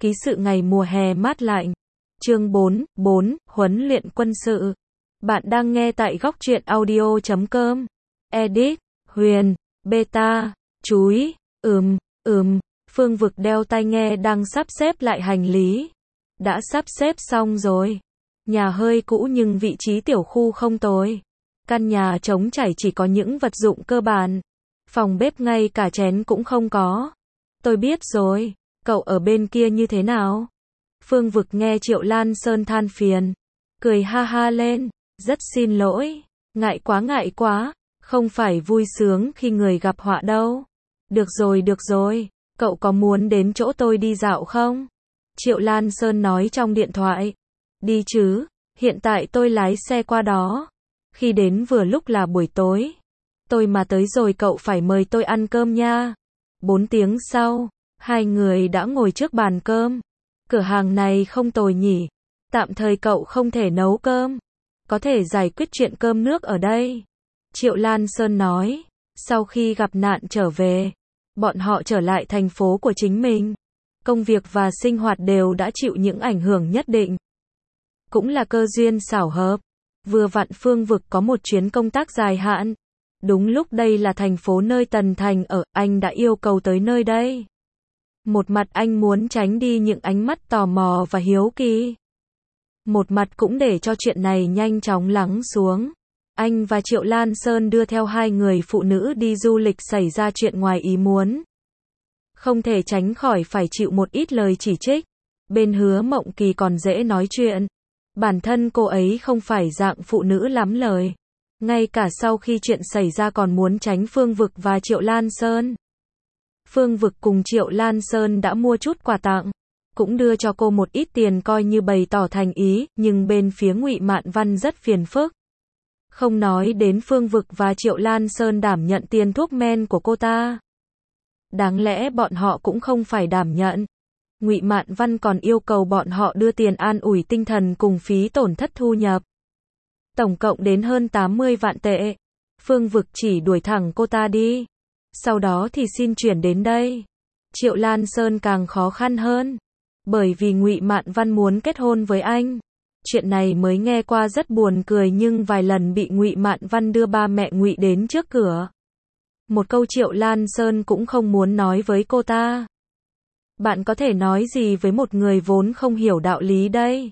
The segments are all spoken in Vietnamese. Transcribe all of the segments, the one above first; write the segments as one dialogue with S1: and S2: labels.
S1: Ký sự ngày mùa hè mát lạnh. Chương 4, huấn luyện quân sự. Bạn đang nghe tại góc truyện audio.com. Edit, Huyền, Beta, Chúi, Phương Vực đeo tai nghe đang sắp xếp lại hành lý. Đã sắp xếp xong rồi. Nhà hơi cũ nhưng vị trí tiểu khu không tồi. Căn nhà trống trải chỉ có những vật dụng cơ bản. Phòng bếp ngay cả chén cũng không có. Tôi biết rồi, cậu ở bên kia như thế nào? Phương Vực nghe Triệu Lan Sơn than phiền. Cười ha ha lên, rất xin lỗi. Ngại quá, không phải vui sướng khi người gặp họa đâu. Được rồi, cậu có muốn đến chỗ tôi đi dạo không? Triệu Lan Sơn nói trong điện thoại. Đi chứ, hiện tại tôi lái xe qua đó. Khi đến vừa lúc là buổi tối. Tôi mà tới rồi cậu phải mời tôi ăn cơm nha. 4 tiếng sau, hai người đã ngồi trước bàn cơm. Cửa hàng này không tồi nhỉ. Tạm thời cậu không thể nấu cơm. Có thể giải quyết chuyện cơm nước ở đây. Triệu Lan Sơn nói. Sau khi gặp nạn trở về, bọn họ trở lại thành phố của chính mình. Công việc và sinh hoạt đều đã chịu những ảnh hưởng nhất định. Cũng là cơ duyên xảo hợp. Vừa vặn Phương Vực có một chuyến công tác dài hạn. Đúng lúc đây là thành phố nơi Tần Thành ở, anh đã yêu cầu tới nơi đây. Một mặt anh muốn tránh đi những ánh mắt tò mò và hiếu kỳ. Một mặt cũng để cho chuyện này nhanh chóng lắng xuống. Anh và Triệu Lan Sơn đưa theo hai người phụ nữ đi du lịch xảy ra chuyện ngoài ý muốn. Không thể tránh khỏi phải chịu một ít lời chỉ trích. Bên Hứa Mộng Kỳ còn dễ nói chuyện. Bản thân cô ấy không phải dạng phụ nữ lắm lời. Ngay cả sau khi chuyện xảy ra còn muốn tránh Phương Vực và Triệu Lan Sơn. Phương Vực cùng Triệu Lan Sơn đã mua chút quà tặng. Cũng đưa cho cô một ít tiền coi như bày tỏ thành ý, nhưng bên phía Ngụy Mạn Văn rất phiền phức. Không nói đến Phương Vực và Triệu Lan Sơn đảm nhận tiền thuốc men của cô ta. Đáng lẽ bọn họ cũng không phải đảm nhận. Ngụy Mạn Văn còn yêu cầu bọn họ đưa tiền an ủi tinh thần cùng phí tổn thất thu nhập. Tổng cộng đến hơn 80 vạn tệ. Phương Vực chỉ đuổi thẳng cô ta đi. Sau đó thì xin chuyển đến đây. Triệu Lan Sơn càng khó khăn hơn. Bởi vì Ngụy Mạn Văn muốn kết hôn với anh. Chuyện này mới nghe qua rất buồn cười nhưng vài lần bị Ngụy Mạn Văn đưa ba mẹ Ngụy đến trước cửa. Một câu Triệu Lan Sơn cũng không muốn nói với cô ta. Bạn có thể nói gì với một người vốn không hiểu đạo lý đây?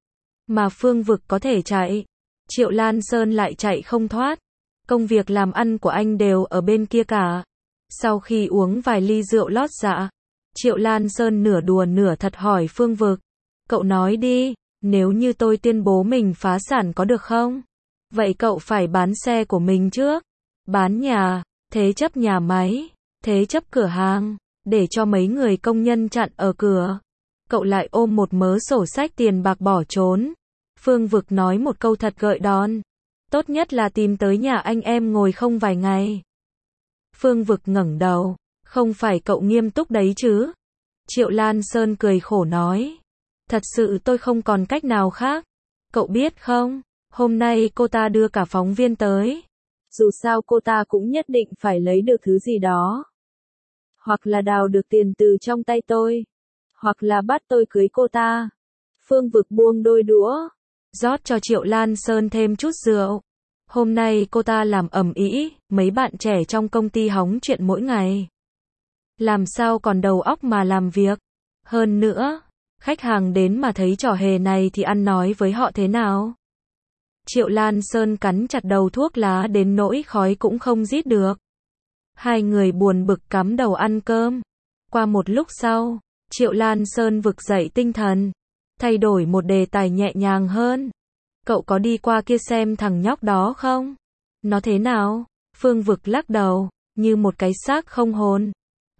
S1: Mà Phương Vực có thể chạy. Triệu Lan Sơn lại chạy không thoát. Công việc làm ăn của anh đều ở bên kia cả. Sau khi uống vài ly rượu lót dạ, Triệu Lan Sơn nửa đùa nửa thật hỏi Phương Vực. Cậu nói đi, nếu như tôi tuyên bố mình phá sản có được không? Vậy cậu phải bán xe của mình trước. Bán nhà, thế chấp nhà máy, thế chấp cửa hàng, để cho mấy người công nhân chặn ở cửa. Cậu lại ôm một mớ sổ sách tiền bạc bỏ trốn. Phương Vực nói một câu thật gợi đòn. Tốt nhất là tìm tới nhà anh em ngồi không vài ngày. Phương Vực ngẩng đầu. Không phải cậu nghiêm túc đấy chứ? Triệu Lan Sơn cười khổ nói. Thật sự tôi không còn cách nào khác. Cậu biết không, hôm nay cô ta đưa cả phóng viên tới. Dù sao cô ta cũng nhất định phải lấy được thứ gì đó. Hoặc là đào được tiền từ trong tay tôi. Hoặc là bắt tôi cưới cô ta. Phương Vực buông đôi đũa. Rót cho Triệu Lan Sơn thêm chút rượu. Hôm nay cô ta làm ầm ĩ, mấy bạn trẻ trong công ty hóng chuyện mỗi ngày. Làm sao còn đầu óc mà làm việc. Hơn nữa, khách hàng đến mà thấy trò hề này thì ăn nói với họ thế nào? Triệu Lan Sơn cắn chặt đầu thuốc lá đến nỗi khói cũng không rít được. Hai người buồn bực cắm đầu ăn cơm. Qua một lúc sau, Triệu Lan Sơn vực dậy tinh thần. Thay đổi một đề tài nhẹ nhàng hơn. Cậu có đi qua kia xem thằng nhóc đó không? Nó thế nào? Phương Vực lắc đầu, như một cái xác không hồn.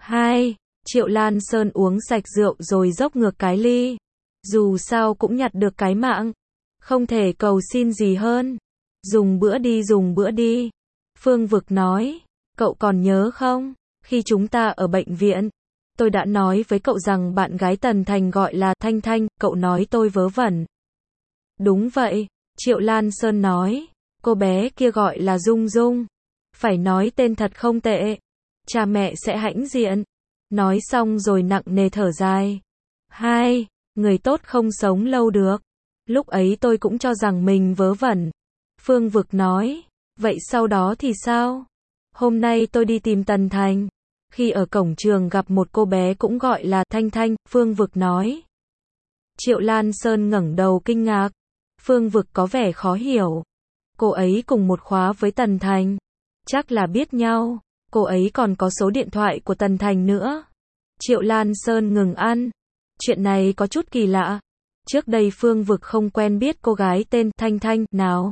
S1: Triệu Lan Sơn uống sạch rượu rồi dốc ngược cái ly. Dù sao cũng nhặt được cái mạng. Không thể cầu xin gì hơn. Dùng bữa đi. Phương Vực nói, cậu còn nhớ không? Khi chúng ta ở bệnh viện, tôi đã nói với cậu rằng bạn gái Tần Thành gọi là Thanh Thanh, cậu nói tôi vớ vẩn. Đúng vậy, Triệu Lan Sơn nói, cô bé kia gọi là Dung Dung. Phải nói tên thật không tệ. Cha mẹ sẽ hãnh diện. Nói xong rồi nặng nề thở dài. 2. Người tốt không sống lâu được. Lúc ấy tôi cũng cho rằng mình vớ vẩn. Phương Vực nói. Vậy sau đó thì sao? Hôm nay tôi đi tìm Tần Thành. Khi ở cổng trường gặp một cô bé cũng gọi là Thanh Thanh, Phương Vực nói. Triệu Lan Sơn ngẩng đầu kinh ngạc. Phương Vực có vẻ khó hiểu. Cô ấy cùng một khóa với Tần Thành. Chắc là biết nhau. Cô ấy còn có số điện thoại của Tần Thành nữa. Triệu Lan Sơn ngừng ăn. Chuyện này có chút kỳ lạ. Trước đây Phương Vực không quen biết cô gái tên Thanh Thanh nào.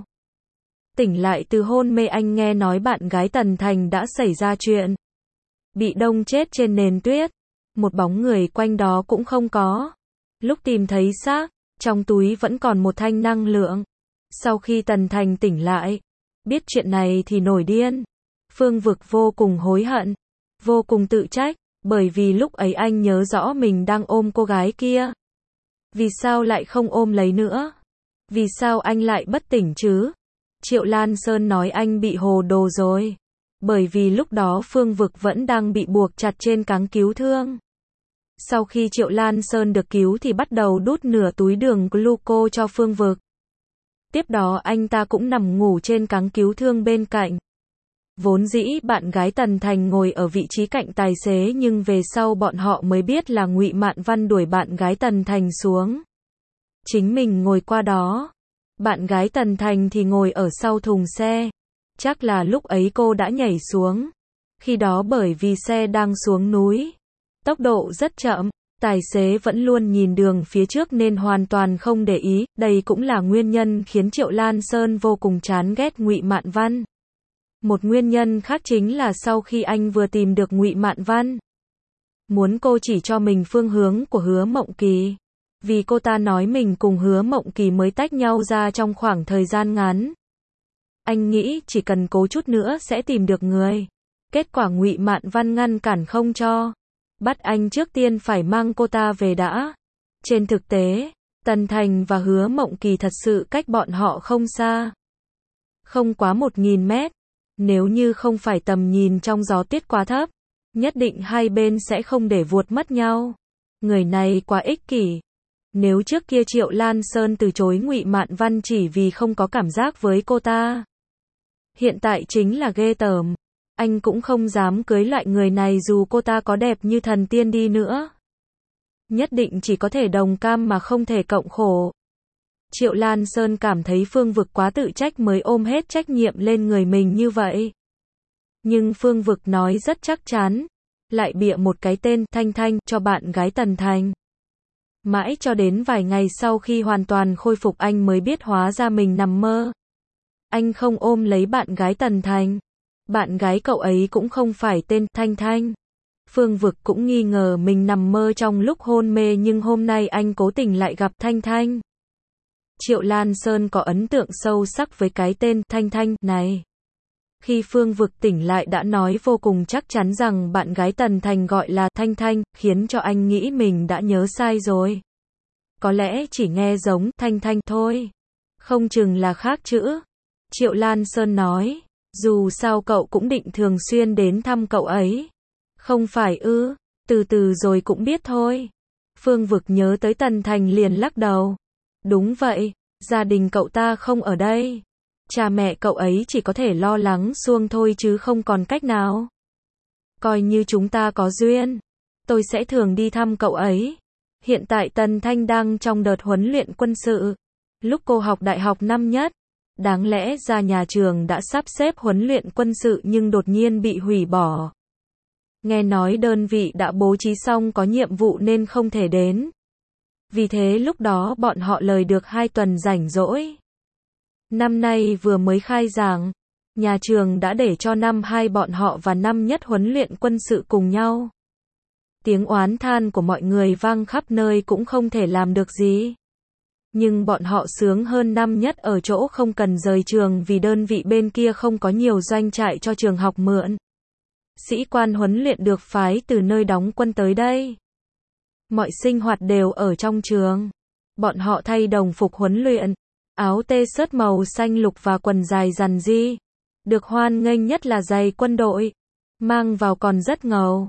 S1: Tỉnh lại từ hôn mê anh nghe nói bạn gái Tần Thành đã xảy ra chuyện. Bị đông chết trên nền tuyết. Một bóng người quanh đó cũng không có. Lúc tìm thấy xác, trong túi vẫn còn một thanh năng lượng. Sau khi Tần Thành tỉnh lại, biết chuyện này thì nổi điên. Phương Vực vô cùng hối hận, vô cùng tự trách, bởi vì lúc ấy anh nhớ rõ mình đang ôm cô gái kia. Vì sao lại không ôm lấy nữa? Vì sao anh lại bất tỉnh chứ? Triệu Lan Sơn nói anh bị hồ đồ rồi. Bởi vì lúc đó Phương Vực vẫn đang bị buộc chặt trên cáng cứu thương. Sau khi Triệu Lan Sơn được cứu thì bắt đầu đút nửa túi đường gluco cho Phương Vực. Tiếp đó anh ta cũng nằm ngủ trên cáng cứu thương bên cạnh. Vốn dĩ bạn gái Tần Thành ngồi ở vị trí cạnh tài xế nhưng về sau bọn họ mới biết là Ngụy Mạn Văn đuổi bạn gái Tần Thành xuống. Chính mình ngồi qua đó. Bạn gái Tần Thành thì ngồi ở sau thùng xe. Chắc là lúc ấy cô đã nhảy xuống. Khi đó bởi vì xe đang xuống núi. Tốc độ rất chậm. Tài xế vẫn luôn nhìn đường phía trước nên hoàn toàn không để ý. Đây cũng là nguyên nhân khiến Triệu Lan Sơn vô cùng chán ghét Ngụy Mạn Văn. Một nguyên nhân khác chính là sau khi anh vừa tìm được Ngụy Mạn Văn, muốn cô chỉ cho mình phương hướng của Hứa Mộng Kỳ. Vì cô ta nói mình cùng Hứa Mộng Kỳ mới tách nhau ra trong khoảng thời gian ngắn. Anh nghĩ chỉ cần cố chút nữa sẽ tìm được người. Kết quả Ngụy Mạn Văn ngăn cản không cho. Bắt anh trước tiên phải mang cô ta về đã. Trên thực tế, Tần Thành và Hứa Mộng Kỳ thật sự cách bọn họ không xa. Không quá 1.000 mét. Nếu như không phải tầm nhìn trong gió tuyết quá thấp, nhất định hai bên sẽ không để vuột mất nhau. Người này quá ích kỷ. Nếu trước kia Triệu Lan Sơn từ chối Ngụy Mạn Văn chỉ vì không có cảm giác với cô ta, hiện tại chính là ghê tởm. Anh cũng không dám cưới lại người này dù cô ta có đẹp như thần tiên đi nữa. Nhất định chỉ có thể đồng cam mà không thể cộng khổ. Triệu Lan Sơn cảm thấy Phương Vực quá tự trách mới ôm hết trách nhiệm lên người mình như vậy. Nhưng Phương Vực nói rất chắc chắn, lại bịa một cái tên Thanh Thanh cho bạn gái Tần Thành. Mãi cho đến vài ngày sau khi hoàn toàn khôi phục anh mới biết hóa ra mình nằm mơ. Anh không ôm lấy bạn gái Tần Thành. Bạn gái cậu ấy cũng không phải tên Thanh Thanh. Phương Vực cũng nghi ngờ mình nằm mơ trong lúc hôn mê nhưng hôm nay anh cố tình lại gặp Thanh Thanh. Triệu Lan Sơn có ấn tượng sâu sắc với cái tên Thanh Thanh này. Khi Phương Vực tỉnh lại đã nói vô cùng chắc chắn rằng bạn gái Tần Thành gọi là Thanh Thanh, khiến cho anh nghĩ mình đã nhớ sai rồi. Có lẽ chỉ nghe giống Thanh Thanh thôi. Không chừng là khác chữ. Triệu Lan Sơn nói, dù sao cậu cũng định thường xuyên đến thăm cậu ấy. Không phải ư, từ từ rồi cũng biết thôi. Phương Vực nhớ tới Tần Thành liền lắc đầu. Đúng vậy, gia đình cậu ta không ở đây. Cha mẹ cậu ấy chỉ có thể lo lắng xuông thôi chứ không còn cách nào. Coi như chúng ta có duyên, tôi sẽ thường đi thăm cậu ấy. Hiện tại Tần Thanh đang trong đợt huấn luyện quân sự. Lúc cô học đại học năm nhất, đáng lẽ ra nhà trường đã sắp xếp huấn luyện quân sự nhưng đột nhiên bị hủy bỏ. Nghe nói đơn vị đã bố trí xong có nhiệm vụ nên không thể đến. Vì thế lúc đó bọn họ lời được 2 tuần rảnh rỗi. Năm nay vừa mới khai giảng, nhà trường đã để cho năm 2 bọn họ và năm nhất huấn luyện quân sự cùng nhau. Tiếng oán than của mọi người vang khắp nơi cũng không thể làm được gì. Nhưng bọn họ sướng hơn năm nhất ở chỗ không cần rời trường vì đơn vị bên kia không có nhiều doanh trại cho trường học mượn. Sĩ quan huấn luyện được phái từ nơi đóng quân tới đây. Mọi sinh hoạt đều ở trong trường. Bọn họ thay đồng phục huấn luyện, áo t-shirt màu xanh lục và quần dài rằn ri. Được hoan nghênh nhất là giày quân đội, mang vào còn rất ngầu.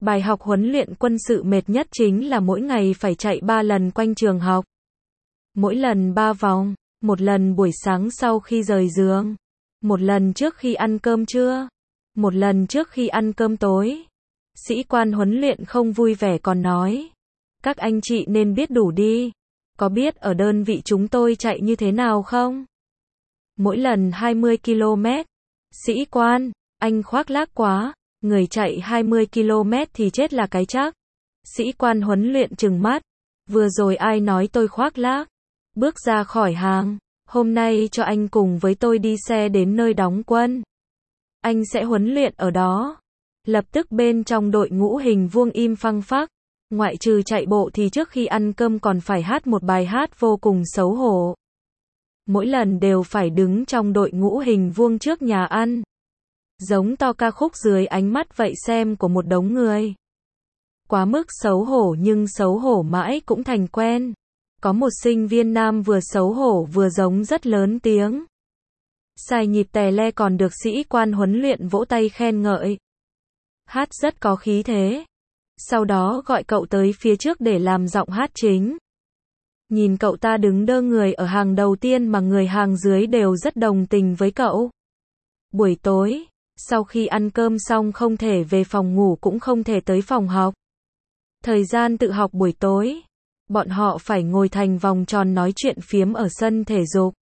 S1: Bài học huấn luyện quân sự mệt nhất chính là mỗi ngày phải chạy 3 lần quanh trường học. Mỗi lần 3 vòng, một lần buổi sáng sau khi rời giường, một lần trước khi ăn cơm trưa, một lần trước khi ăn cơm tối. Sĩ quan huấn luyện không vui vẻ còn nói, các anh chị nên biết đủ đi, có biết ở đơn vị chúng tôi chạy như thế nào không? Mỗi lần 20 km. Sĩ quan, anh khoác lác quá, người chạy 20 km thì chết là cái chắc. Sĩ quan huấn luyện trừng mắt, vừa rồi ai nói tôi khoác lác? Bước ra khỏi hàng, hôm nay cho anh cùng với tôi đi xe đến nơi đóng quân. Anh sẽ huấn luyện ở đó. Lập tức bên trong đội ngũ hình vuông im phăng phắc. Ngoại trừ chạy bộ thì trước khi ăn cơm còn phải hát một bài hát vô cùng xấu hổ. Mỗi lần đều phải đứng trong đội ngũ hình vuông trước nhà ăn. Giống to ca khúc dưới ánh mắt vậy xem của một đống người. Quá mức xấu hổ nhưng xấu hổ mãi cũng thành quen. Có một sinh viên nam vừa xấu hổ vừa giống rất lớn tiếng. Xài nhịp tè le còn được sĩ quan huấn luyện vỗ tay khen ngợi. Hát rất có khí thế. Sau đó gọi cậu tới phía trước để làm giọng hát chính. Nhìn cậu ta đứng đơ người ở hàng đầu tiên mà người hàng dưới đều rất đồng tình với cậu. Buổi tối, sau khi ăn cơm xong không thể về phòng ngủ cũng không thể tới phòng học. Thời gian tự học buổi tối, bọn họ phải ngồi thành vòng tròn nói chuyện phiếm ở sân thể dục.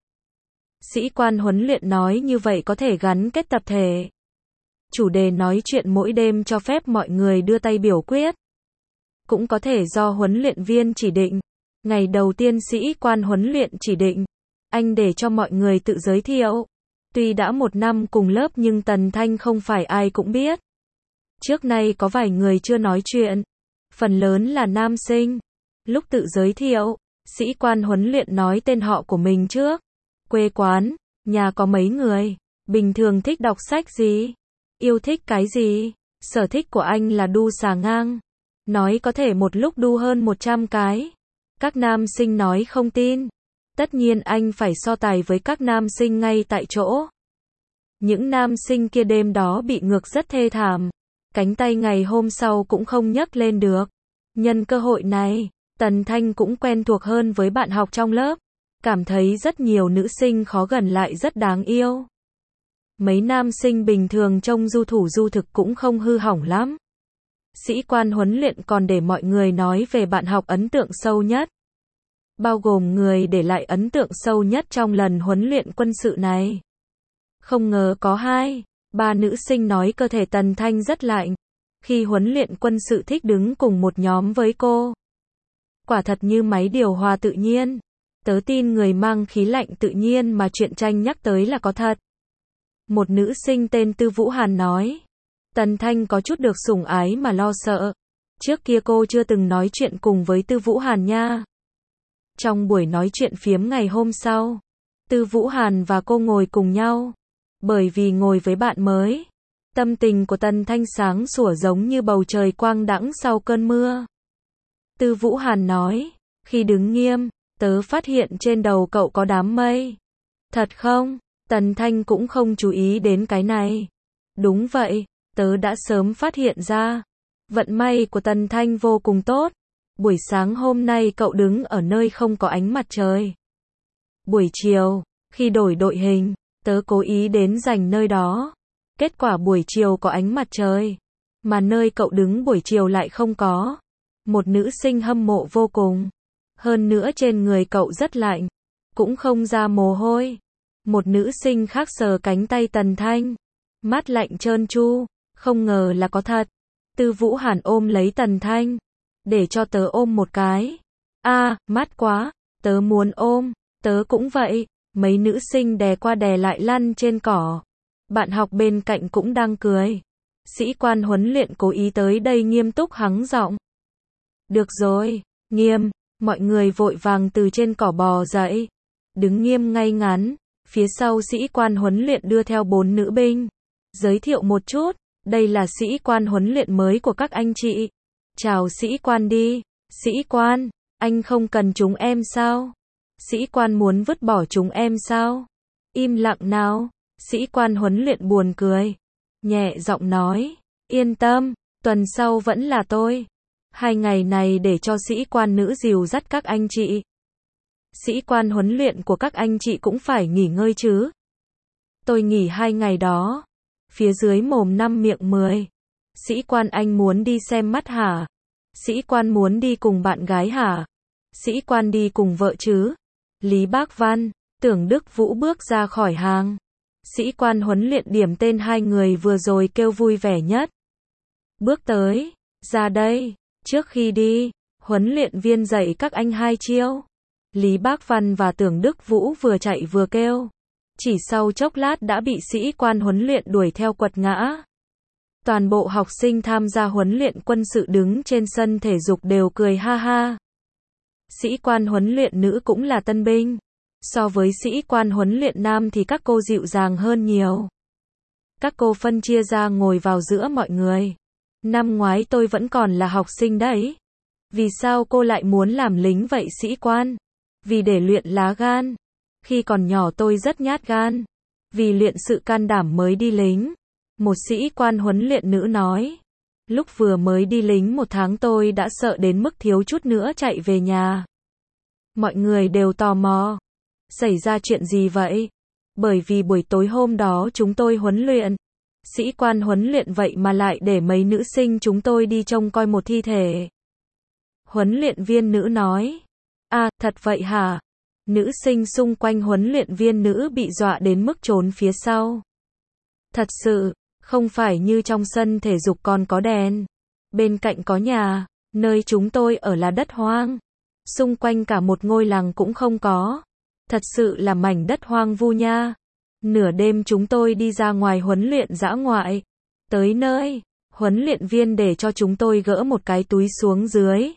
S1: Sĩ quan huấn luyện nói như vậy có thể gắn kết tập thể. Chủ đề nói chuyện mỗi đêm cho phép mọi người đưa tay biểu quyết. Cũng có thể do huấn luyện viên chỉ định. Ngày đầu tiên sĩ quan huấn luyện chỉ định, anh để cho mọi người tự giới thiệu. Tuy đã 1 năm cùng lớp nhưng Tần Thanh không phải ai cũng biết. Trước nay có vài người chưa nói chuyện. Phần lớn là nam sinh. Lúc tự giới thiệu, sĩ quan huấn luyện nói tên họ của mình trước. Quê quán, nhà có mấy người, bình thường thích đọc sách gì, yêu thích cái gì, sở thích của anh là đu xà ngang. Nói có thể một lúc đu hơn 100 cái. Các nam sinh nói không tin. Tất nhiên anh phải so tài với các nam sinh ngay tại chỗ. Những nam sinh kia đêm đó bị ngược rất thê thảm. Cánh tay ngày hôm sau cũng không nhấc lên được. Nhân cơ hội này, Tần Thanh cũng quen thuộc hơn với bạn học trong lớp. Cảm thấy rất nhiều nữ sinh khó gần lại rất đáng yêu. Mấy nam sinh bình thường trông du thủ du thực cũng không hư hỏng lắm. Sĩ quan huấn luyện còn để mọi người nói về bạn học ấn tượng sâu nhất. Bao gồm người để lại ấn tượng sâu nhất trong lần huấn luyện quân sự này. Không ngờ có 2-3 nữ sinh nói cơ thể Tần Thanh rất lạnh. Khi huấn luyện quân sự thích đứng cùng một nhóm với cô. Quả thật như máy điều hòa tự nhiên. Tớ tin người mang khí lạnh tự nhiên mà chuyện tranh nhắc tới là có thật. Một nữ sinh tên Tư Vũ Hàn nói. Tần Thanh có chút được sủng ái mà lo sợ. Trước kia cô chưa từng nói chuyện cùng với Tư Vũ Hàn nha. Trong buổi nói chuyện phiếm ngày hôm sau, Tư Vũ Hàn và cô ngồi cùng nhau. Bởi vì ngồi với bạn mới, tâm tình của Tần Thanh sáng sủa giống như bầu trời quang đãng sau cơn mưa. Tư Vũ Hàn nói, khi đứng nghiêm, tớ phát hiện trên đầu cậu có đám mây. Thật không? Tần Thanh cũng không chú ý đến cái này. Đúng vậy, tớ đã sớm phát hiện ra. Vận may của Tần Thanh vô cùng tốt. Buổi sáng hôm nay cậu đứng ở nơi không có ánh mặt trời. Buổi chiều, khi đổi đội hình, tớ cố ý đến dành nơi đó. Kết quả buổi chiều có ánh mặt trời, mà nơi cậu đứng buổi chiều lại không có. Một nữ sinh hâm mộ vô cùng. Hơn nữa trên người cậu rất lạnh, cũng không ra mồ hôi. Một nữ sinh khác sờ cánh tay Tần Thanh, mát lạnh trơn tru, không ngờ là có thật. Tư Vũ Hàn ôm lấy Tần Thanh, để cho tớ ôm một cái. Mát quá, tớ muốn ôm, tớ cũng vậy. Mấy nữ sinh đè qua đè lại lăn trên cỏ. Bạn học bên cạnh cũng đang cười. Sĩ quan huấn luyện cố ý tới đây nghiêm túc hắng giọng. Được rồi, nghiêm. Mọi người vội vàng từ trên cỏ bò dậy. Đứng nghiêm ngay ngắn. Phía sau sĩ quan huấn luyện đưa theo 4 nữ binh. Giới thiệu một chút, đây là sĩ quan huấn luyện mới của các anh chị. Chào sĩ quan đi. Sĩ quan, anh không cần chúng em sao? Sĩ quan muốn vứt bỏ chúng em sao? Im lặng nào. Sĩ quan huấn luyện buồn cười. Nhẹ giọng nói, yên tâm, Tuần sau vẫn là tôi. 2 ngày này để cho sĩ quan nữ dìu dắt các anh chị. Sĩ quan huấn luyện của các anh chị cũng phải nghỉ ngơi chứ. Tôi nghỉ 2 ngày đó. Phía dưới mồm 5 miệng 10. Sĩ quan anh muốn đi xem mắt hả? Sĩ quan muốn đi cùng bạn gái hả? Sĩ quan đi cùng vợ chứ? Lý Bác Văn, Tưởng Đức Vũ bước ra khỏi hàng. Sĩ quan huấn luyện điểm tên 2 người vừa rồi kêu vui vẻ nhất. Bước tới, ra đây, trước khi đi, huấn luyện viên dạy các anh 2 chiêu. Lý Bác Văn và Tưởng Đức Vũ vừa chạy vừa kêu. Chỉ sau chốc lát đã bị sĩ quan huấn luyện đuổi theo quật ngã. Toàn bộ học sinh tham gia huấn luyện quân sự đứng trên sân thể dục đều cười ha ha. Sĩ quan huấn luyện nữ cũng là tân binh. So với sĩ quan huấn luyện nam thì các cô dịu dàng hơn nhiều. Các cô phân chia ra ngồi vào giữa mọi người. Năm ngoái tôi vẫn còn là học sinh đấy. Vì sao cô lại muốn làm lính vậy sĩ quan? Vì để luyện lá gan. Khi còn nhỏ tôi rất nhát gan. Vì luyện sự can đảm mới đi lính. Một sĩ quan huấn luyện nữ nói. Lúc vừa mới đi lính 1 tháng tôi đã sợ đến mức thiếu chút nữa chạy về nhà. Mọi người đều tò mò. Xảy ra chuyện gì vậy? Bởi vì buổi tối hôm đó chúng tôi huấn luyện. Sĩ quan huấn luyện vậy mà lại để mấy nữ sinh chúng tôi đi trông coi một thi thể. Huấn luyện viên nữ nói. À, thật vậy hả? Nữ sinh xung quanh huấn luyện viên nữ bị dọa đến mức trốn phía sau. Thật sự, không phải như trong sân thể dục còn có đèn. Bên cạnh có nhà, nơi chúng tôi ở là đất hoang. Xung quanh cả một ngôi làng cũng không có. Thật sự là mảnh đất hoang vu nha. Nửa đêm chúng tôi đi ra ngoài huấn luyện dã ngoại. Tới nơi, huấn luyện viên để cho chúng tôi gỡ một cái túi xuống dưới.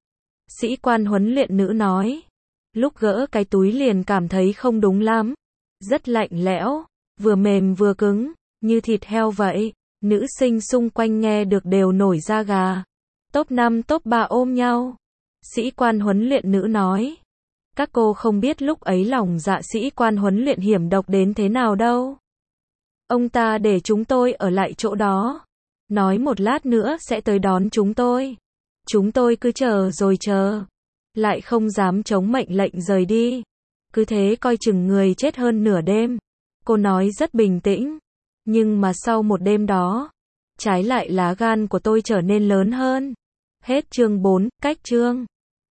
S1: Sĩ quan huấn luyện nữ nói. Lúc gỡ cái túi liền cảm thấy không đúng lắm. Rất lạnh lẽo, vừa mềm vừa cứng, như thịt heo vậy. Nữ sinh xung quanh nghe được đều nổi da gà. Top 5 top 3 ôm nhau. Sĩ quan huấn luyện nữ nói. Các cô không biết lúc ấy lòng dạ sĩ quan huấn luyện hiểm độc đến thế nào đâu. Ông ta để chúng tôi ở lại chỗ đó. Nói một lát nữa sẽ tới đón chúng tôi. Chúng tôi cứ chờ rồi chờ. Lại không dám chống mệnh lệnh rời đi. Cứ thế coi chừng người chết hơn nửa đêm. Cô nói rất bình tĩnh. Nhưng mà sau một đêm đó, trái lại lá gan của tôi trở nên lớn hơn. Hết chương 4, cách chương.